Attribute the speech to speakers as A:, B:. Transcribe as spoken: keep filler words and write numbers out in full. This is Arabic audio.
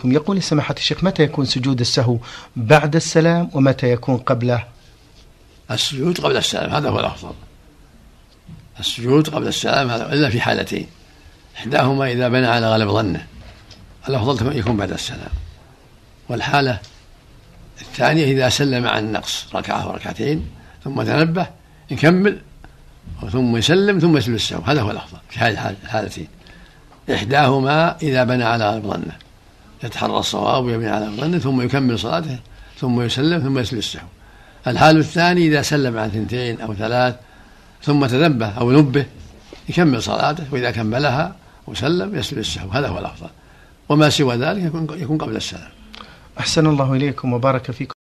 A: يقول سماحة الشيخ متى يكون سجود السهو بعد السلام ومتى يكون قبله؟
B: السجود قبل السلام هذا هو الأفضل. السجود قبل السلام هذا إلا في حالتين، إحداهما إذا بنى على غالب ظنه، الأفضل يكون بعد السلام. والحالة الثانية إذا سلم عن النقص ركعة وركعتين ثم تنبه يكمل ثم يسلم ثم يسجد السهو، هذا هو الأفضل في هذه الحالتين. إحداهما إذا بنى على غالب ظنه، يتحرى الصواب ويبني على غالب ظنه ثم يكمل صلاته ثم يسلم ثم يسجد السهو. الحال الثاني إذا سلم عن ثنتين أو ثلاث ثم تنبه أو نبه يكمل صلاته، وإذا كملها وسلم يسجد السهو، هذا هو الأفضل. وما سوى ذلك يكون قبل السلام.
A: أحسن الله إليكم وبارك فيكم.